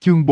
Chương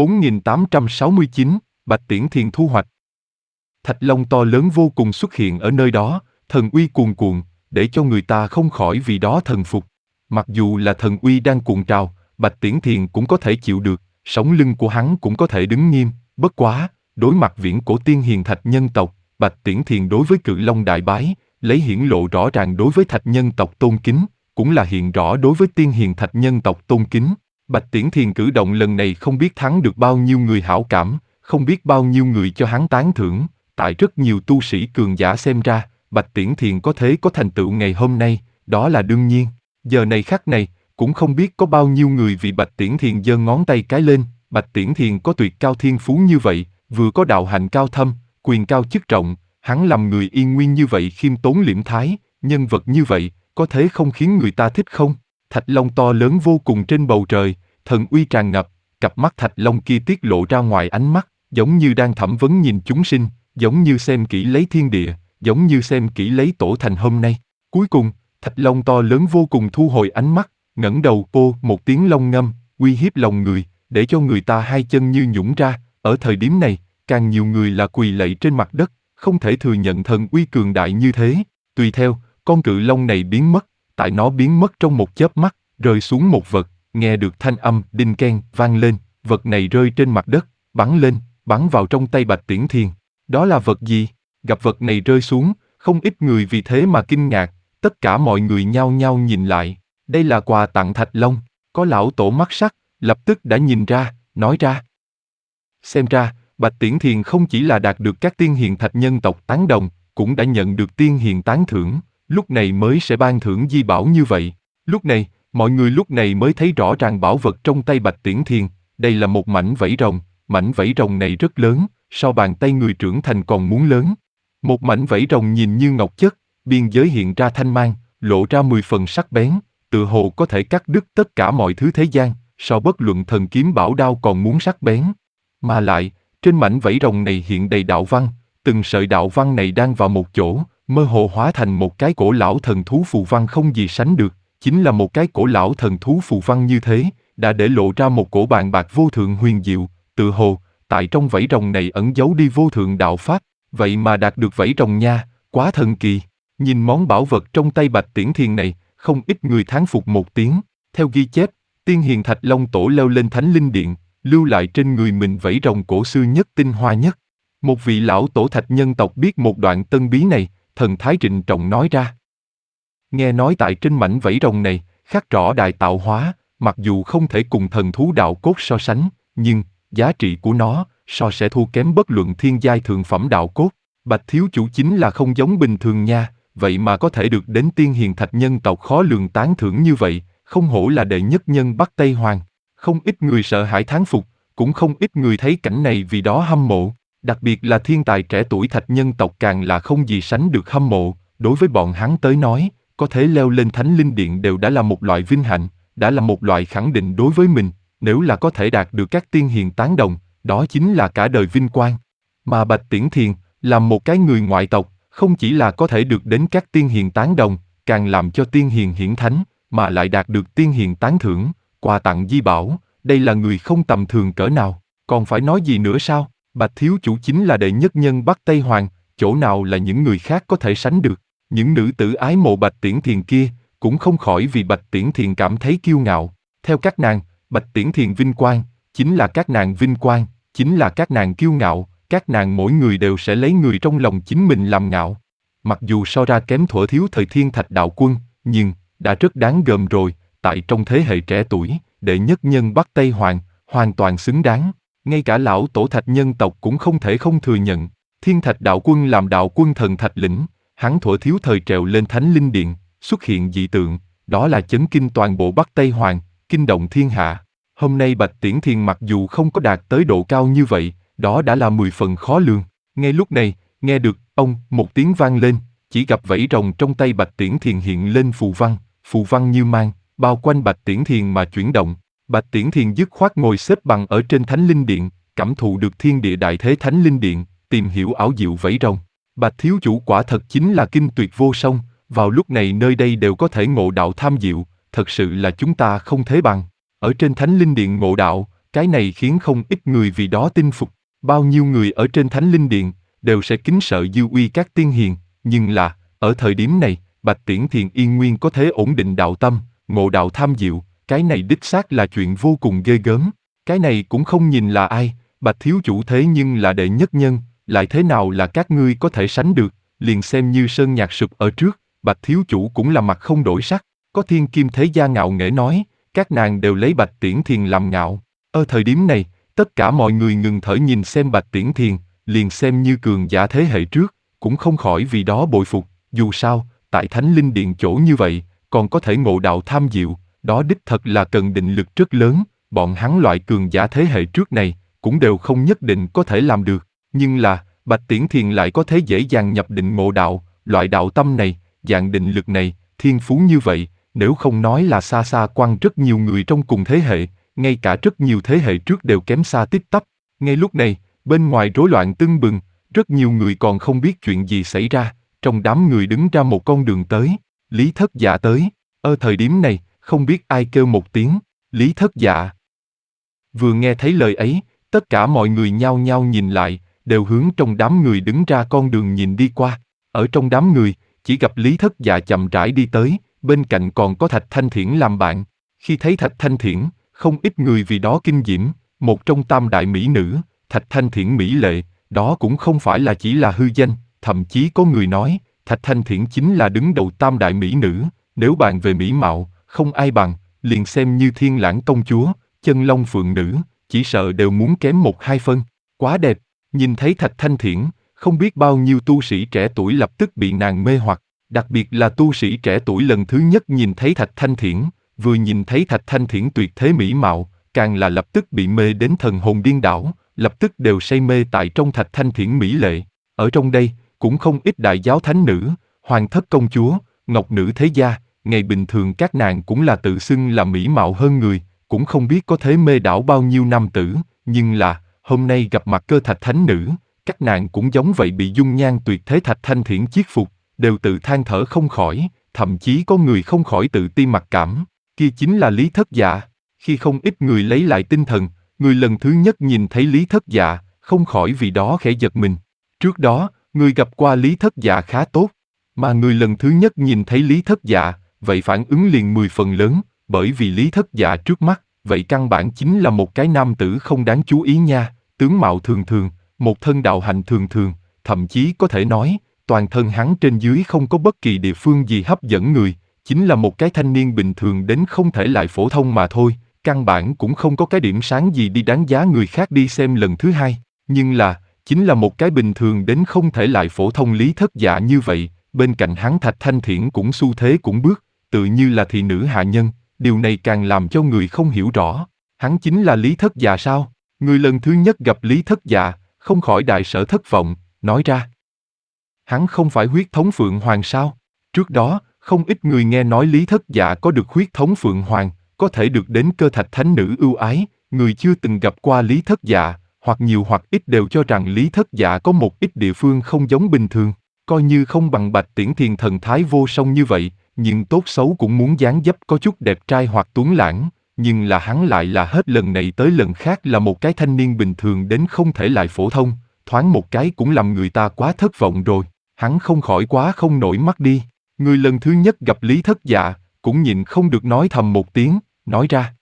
4869, Bạch Tiễn Thiền thu hoạch. Thạch Long to lớn vô cùng xuất hiện ở nơi đó, thần uy cuồn cuộn, để cho người ta không khỏi vì đó thần phục. Mặc dù là thần uy đang cuộn trào, Bạch Tiễn Thiền cũng có thể chịu được, sống lưng của hắn cũng có thể đứng nghiêm, bất quá, đối mặt viễn cổ tiên hiền Thạch nhân tộc, Bạch Tiễn Thiền đối với Cự Long đại bái, lấy hiển lộ rõ ràng đối với Thạch nhân tộc tôn kính, cũng là hiện rõ đối với tiên hiền Thạch nhân tộc tôn kính. Bạch Tiễn Thiền cử động lần này không biết thắng được bao nhiêu người hảo cảm, không biết bao nhiêu người cho hắn tán thưởng, tại rất nhiều tu sĩ cường giả xem ra, Bạch Tiễn Thiền có thế có thành tựu ngày hôm nay, đó là đương nhiên. Giờ này khắc này, cũng không biết có bao nhiêu người vì Bạch Tiễn Thiền giơ ngón tay cái lên, Bạch Tiễn Thiền có tuyệt cao thiên phú như vậy, vừa có đạo hạnh cao thâm, quyền cao chức trọng, hắn làm người yên nguyên như vậy khiêm tốn liễm thái, nhân vật như vậy, có thế không khiến người ta thích không? Thạch Long to lớn vô cùng trên bầu trời, thần uy tràn ngập, cặp mắt Thạch Long kia tiết lộ ra ngoài ánh mắt, giống như đang thẩm vấn nhìn chúng sinh, giống như xem kỹ lấy thiên địa, giống như xem kỹ lấy tổ thành hôm nay. Cuối cùng, Thạch Long to lớn vô cùng thu hồi ánh mắt, ngẩng đầu ô một tiếng long ngâm, uy hiếp lòng người, để cho người ta hai chân như nhũn ra. Ở thời điểm này, càng nhiều người là quỳ lạy trên mặt đất, không thể thừa nhận thần uy cường đại như thế. Tùy theo, con cự long này biến mất, tại nó biến mất trong một chớp mắt, rơi xuống một vật, nghe được thanh âm đinh keng vang lên, vật này rơi trên mặt đất, bắn lên, bắn vào trong tay Bạch Tiễn Thiền. Đó là vật gì? Gặp vật này rơi xuống, không ít người vì thế mà kinh ngạc, tất cả mọi người nhao nhao nhìn lại. Đây là quà tặng Thạch Long, có lão tổ mắt sắc, lập tức đã nhìn ra, nói ra. Xem ra, Bạch Tiễn Thiền không chỉ là đạt được các tiên hiền Thạch nhân tộc tán đồng, cũng đã nhận được tiên hiền tán thưởng, lúc này mới sẽ ban thưởng di bảo như vậy. Lúc này, mọi người lúc này mới thấy rõ ràng bảo vật trong tay Bạch Tiễn Thiền, đây là một mảnh vảy rồng, mảnh vảy rồng này rất lớn, so bàn tay người trưởng thành còn muốn lớn. Một mảnh vảy rồng nhìn như ngọc chất, biên giới hiện ra thanh mang, lộ ra 10 phần sắc bén, tựa hồ có thể cắt đứt tất cả mọi thứ thế gian, so bất luận thần kiếm bảo đao còn muốn sắc bén. Mà lại, trên mảnh vảy rồng này hiện đầy đạo văn, từng sợi đạo văn này đang vào một chỗ, mơ hồ hóa thành một cái cổ lão thần thú phù văn không gì sánh được, chính là một cái cổ lão thần thú phù văn như thế, đã để lộ ra một cổ bàn bạc vô thượng huyền diệu, tự hồ, tại trong vảy rồng này ẩn giấu đi vô thượng đạo pháp, vậy mà đạt được vảy rồng nha, quá thần kỳ. Nhìn món bảo vật trong tay Bạch Tiễn Thiền này, không ít người thán phục một tiếng. Theo ghi chép, tiên hiền Thạch Long tổ leo lên Thánh Linh Điện, lưu lại trên người mình vảy rồng cổ xưa nhất tinh hoa nhất. Một vị lão tổ Thạch nhân tộc biết một đoạn tân bí này, thần thái trịnh trọng nói ra. Nghe nói tại trên mảnh vảy rồng này, khắc rõ đại tạo hóa, mặc dù không thể cùng thần thú đạo cốt so sánh, nhưng giá trị của nó so sẽ thua kém bất luận thiên giai thượng phẩm đạo cốt. Bạch thiếu chủ chính là không giống bình thường nha, vậy mà có thể được đến tiên hiền Thạch nhân tộc khó lường tán thưởng như vậy, không hổ là đệ nhất nhân Bắc Tây Hoàng. Không ít người sợ hãi thán phục, cũng không ít người thấy cảnh này vì đó hâm mộ. Đặc biệt là thiên tài trẻ tuổi Thạch nhân tộc càng là không gì sánh được hâm mộ, đối với bọn hắn tới nói, có thể leo lên Thánh Linh Điện đều đã là một loại vinh hạnh, đã là một loại khẳng định đối với mình, nếu là có thể đạt được các tiên hiền tán đồng, đó chính là cả đời vinh quang. Mà Bạch Tiễn Thiền, làm một cái người ngoại tộc, không chỉ là có thể được đến các tiên hiền tán đồng, càng làm cho tiên hiền hiển thánh, mà lại đạt được tiên hiền tán thưởng, quà tặng di bảo, đây là người không tầm thường cỡ nào, còn phải nói gì nữa sao? Bạch thiếu chủ chính là đệ nhất nhân Bắc Tây Hoàng, chỗ nào là những người khác có thể sánh được. Những nữ tử ái mộ Bạch Tiễn Thiền kia, cũng không khỏi vì Bạch Tiễn Thiền cảm thấy kiêu ngạo. Theo các nàng, Bạch Tiễn Thiền vinh quang, chính là các nàng vinh quang, chính là các nàng kiêu ngạo, các nàng mỗi người đều sẽ lấy người trong lòng chính mình làm ngạo. Mặc dù so ra kém thuở thiếu thời Thiên Thạch Đạo Quân, nhưng đã rất đáng gờm rồi, tại trong thế hệ trẻ tuổi, đệ nhất nhân Bắc Tây Hoàng, hoàn toàn xứng đáng. Ngay cả lão tổ Thạch nhân tộc cũng không thể không thừa nhận, Thiên Thạch Đạo Quân làm đạo quân thần Thạch lĩnh, hắn thuở thiếu thời trèo lên Thánh Linh Điện, xuất hiện dị tượng, đó là chấn kinh toàn bộ Bắc Tây Hoàng, kinh động thiên hạ. Hôm nay Bạch Tiễn Thiền mặc dù không có đạt tới độ cao như vậy, đó đã là 10 phần khó lường. Ngay lúc này, nghe được ông một tiếng vang lên, chỉ gặp vảy rồng trong tay Bạch Tiễn Thiền hiện lên phù văn như mang, bao quanh Bạch Tiễn Thiền mà chuyển động. Bạch Tiễn Thiền dứt khoát ngồi xếp bằng ở trên Thánh Linh Điện, cảm thụ được thiên địa đại thế Thánh Linh Điện, tìm hiểu ảo diệu vảy rồng. Bạch thiếu chủ quả thật chính là kinh tuyệt vô song, vào lúc này nơi đây đều có thể ngộ đạo tham diệu, thật sự là chúng ta không thế bằng. Ở trên Thánh Linh Điện ngộ đạo, Cái này khiến không ít người vì đó tin phục. Bao nhiêu người ở trên Thánh Linh Điện đều sẽ kính sợ dư uy các tiên hiền, nhưng là, ở thời điểm này, Bạch Tiễn Thiền yên nguyên có thế ổn định đạo tâm, ngộ đạo tham diệu, cái này đích xác là chuyện vô cùng ghê gớm. Cái này cũng không nhìn là ai, Bạch thiếu chủ thế nhưng là đệ nhất nhân, lại thế nào là các ngươi có thể sánh được, liền xem như sơn nhạc sụp ở trước, Bạch thiếu chủ cũng là mặt không đổi sắc. Có thiên kim thế gia ngạo nghễ nói, các nàng đều lấy Bạch Tiễn Thiền làm ngạo. Ở thời điểm này, tất cả mọi người ngừng thở nhìn xem Bạch Tiễn Thiền, liền xem như cường giả thế hệ trước, cũng không khỏi vì đó bội phục, dù sao, tại Thánh Linh Điện chỗ như vậy, còn có thể ngộ đạo tham diệu, đó đích thật là cần định lực rất lớn, bọn hắn loại cường giả thế hệ trước này, cũng đều không nhất định có thể làm được, nhưng là, Bạch Tiễn Thiền lại có thể dễ dàng nhập định ngộ đạo, loại đạo tâm này, dạng định lực này, thiên phú như vậy, nếu không nói là xa xa quăng rất nhiều người trong cùng thế hệ, ngay cả rất nhiều thế hệ trước đều kém xa tít tắp. Ngay lúc này, bên ngoài rối loạn tưng bừng, rất nhiều người còn không biết chuyện gì xảy ra, trong đám người đứng ra một con đường tới, Lý Thất Dạ tới. Ở thời điểm này, không biết ai kêu một tiếng, Lý Thất Dạ. Vừa nghe thấy lời ấy, tất cả mọi người nhao nhao nhìn lại, đều hướng trong đám người đứng ra con đường nhìn đi qua. Ở trong đám người, chỉ gặp Lý Thất Dạ chậm rãi đi tới, bên cạnh còn có Thạch Thanh Thiển làm bạn. Khi thấy Thạch Thanh Thiển, không ít người vì đó kinh diễm, một trong tam đại mỹ nữ, Thạch Thanh Thiển mỹ lệ, đó cũng không phải là chỉ là hư danh, thậm chí có người nói, Thạch Thanh Thiển chính là đứng đầu tam đại mỹ nữ, nếu bàn về mỹ mạo, không ai bằng, liền xem như Thiên Lãng công chúa, Chân Long phượng nữ, chỉ sợ đều muốn kém một hai phân, quá đẹp. Nhìn thấy Thạch Thanh Thiển, không biết bao nhiêu tu sĩ trẻ tuổi lập tức bị nàng mê hoặc, đặc biệt là tu sĩ trẻ tuổi lần thứ nhất nhìn thấy Thạch Thanh Thiển, vừa nhìn thấy Thạch Thanh Thiển tuyệt thế mỹ mạo, càng là lập tức bị mê đến thần hồn điên đảo, lập tức đều say mê tại trong Thạch Thanh Thiển mỹ lệ. Ở trong đây, cũng không ít đại giáo thánh nữ, hoàng thất công chúa, ngọc nữ thế gia, ngày bình thường các nàng cũng là tự xưng là mỹ mạo hơn người, cũng không biết có thế mê đảo bao nhiêu nam tử, nhưng là, hôm nay gặp mặt Cơ Thạch thánh nữ, các nàng cũng giống vậy bị dung nhan tuyệt thế Thạch Thanh Thiển chiết phục, đều tự than thở không khỏi, thậm chí có người không khỏi tự ti mặc cảm, kia chính là Lý Thất Dạ. Khi không ít người lấy lại tinh thần, người lần thứ nhất nhìn thấy Lý Thất Dạ, không khỏi vì đó khẽ giật mình. Trước đó, người gặp qua Lý Thất Dạ khá tốt, mà người lần thứ nhất nhìn thấy Lý Thất Dạ, vậy phản ứng liền 10 phần lớn, bởi vì Lý Thất Dạ trước mắt, vậy căn bản chính là một cái nam tử không đáng chú ý nha, tướng mạo thường thường, một thân đạo hạnh thường thường, thậm chí có thể nói, toàn thân hắn trên dưới không có bất kỳ địa phương gì hấp dẫn người, chính là một cái thanh niên bình thường đến không thể lại phổ thông mà thôi, căn bản cũng không có cái điểm sáng gì đi đáng giá người khác đi xem lần thứ hai, nhưng là, chính là một cái bình thường đến không thể lại phổ thông Lý Thất Dạ như vậy, bên cạnh hắn Thạch Thanh Thiển cũng xu thế cũng bước, tự như là thị nữ hạ nhân, điều này càng làm cho người không hiểu rõ, hắn chính là Lý Thất Dạ sao? Người lần thứ nhất gặp Lý Thất Dạ, không khỏi đại sở thất vọng, nói ra. Hắn không phải huyết thống Phượng Hoàng sao? Trước đó, không ít người nghe nói Lý Thất Dạ có được huyết thống Phượng Hoàng, có thể được đến Cơ Thạch thánh nữ ưu ái, người chưa từng gặp qua Lý Thất Dạ, hoặc nhiều hoặc ít đều cho rằng Lý Thất Dạ có một ít địa phương không giống bình thường, coi như không bằng Bạch Tiễn Thiền thần thái vô song như vậy, nhưng tốt xấu cũng muốn dáng dấp có chút đẹp trai hoặc tuấn lãng, nhưng là hắn lại là hết lần này tới lần khác là một cái thanh niên bình thường đến không thể lại phổ thông, thoáng một cái cũng làm người ta quá thất vọng rồi, hắn không khỏi quá không nổi mắt đi. Người lần thứ nhất gặp Lý Thất Dạ, cũng nhịn không được nói thầm một tiếng, nói ra.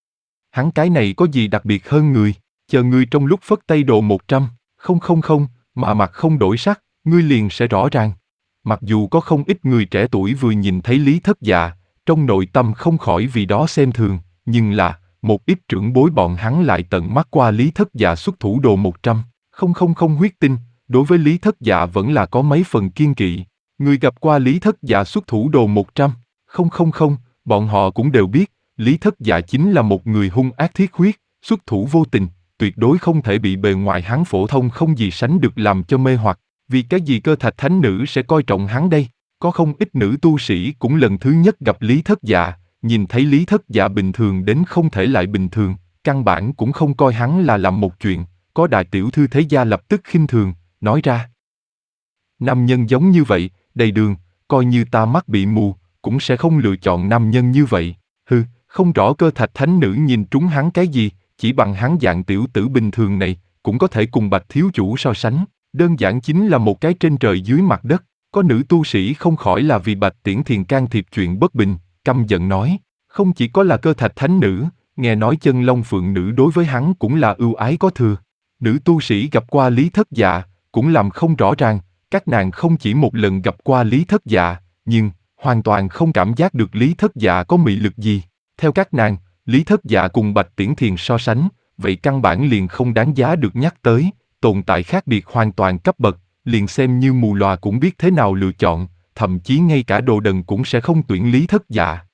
Hắn cái này có gì đặc biệt hơn người, chờ ngươi trong lúc phất tay độ 100, không, mà mặt không đổi sắc, ngươi liền sẽ rõ ràng. Mặc dù có không ít người trẻ tuổi vừa nhìn thấy Lý Thất Dạ, trong nội tâm không khỏi vì đó xem thường, nhưng là, một ít trưởng bối bọn hắn lại tận mắt qua Lý Thất Dạ xuất thủ độ 100, không huyết tinh, đối với Lý Thất Dạ vẫn là có mấy phần kiên kỵ. Người gặp qua Lý Thất Dạ xuất thủ đồ 100, không, bọn họ cũng đều biết, Lý Thất Dạ chính là một người hung ác thiết huyết, xuất thủ vô tình, tuyệt đối không thể bị bề ngoài hắn phổ thông không gì sánh được làm cho mê hoặc, vì cái gì Cơ Thạch thánh nữ sẽ coi trọng hắn đây? Có không ít nữ tu sĩ cũng lần thứ nhất gặp Lý Thất Dạ, nhìn thấy Lý Thất Dạ bình thường đến không thể lại bình thường, căn bản cũng không coi hắn là làm một chuyện, có đại tiểu thư thế gia lập tức khinh thường, nói ra. Nam nhân giống như vậy, đầy đường, coi như ta mắt bị mù, cũng sẽ không lựa chọn nam nhân như vậy. Không rõ Cơ Thạch thánh nữ nhìn trúng hắn cái gì, chỉ bằng hắn dạng tiểu tử bình thường này, cũng có thể cùng Bạch thiếu chủ so sánh, đơn giản chính là một cái trên trời dưới mặt đất. Có nữ tu sĩ không khỏi là vì Bạch Tiễn Thiền can thiệp chuyện bất bình, căm giận nói, không chỉ có là Cơ Thạch thánh nữ, nghe nói Chân Long phượng nữ đối với hắn cũng là ưu ái có thừa. Nữ tu sĩ gặp qua Lý Thất Dạ, cũng làm không rõ ràng, các nàng không chỉ một lần gặp qua Lý Thất Dạ, nhưng hoàn toàn không cảm giác được Lý Thất Dạ có mị lực gì. Theo các nàng, Lý Thất Dạ cùng Bạch Tiễn Thiền so sánh, vậy căn bản liền không đáng giá được nhắc tới, tồn tại khác biệt hoàn toàn cấp bậc, liền xem như mù lòa cũng biết thế nào lựa chọn, thậm chí ngay cả Đồ Đần cũng sẽ không tuyển Lý Thất Dạ.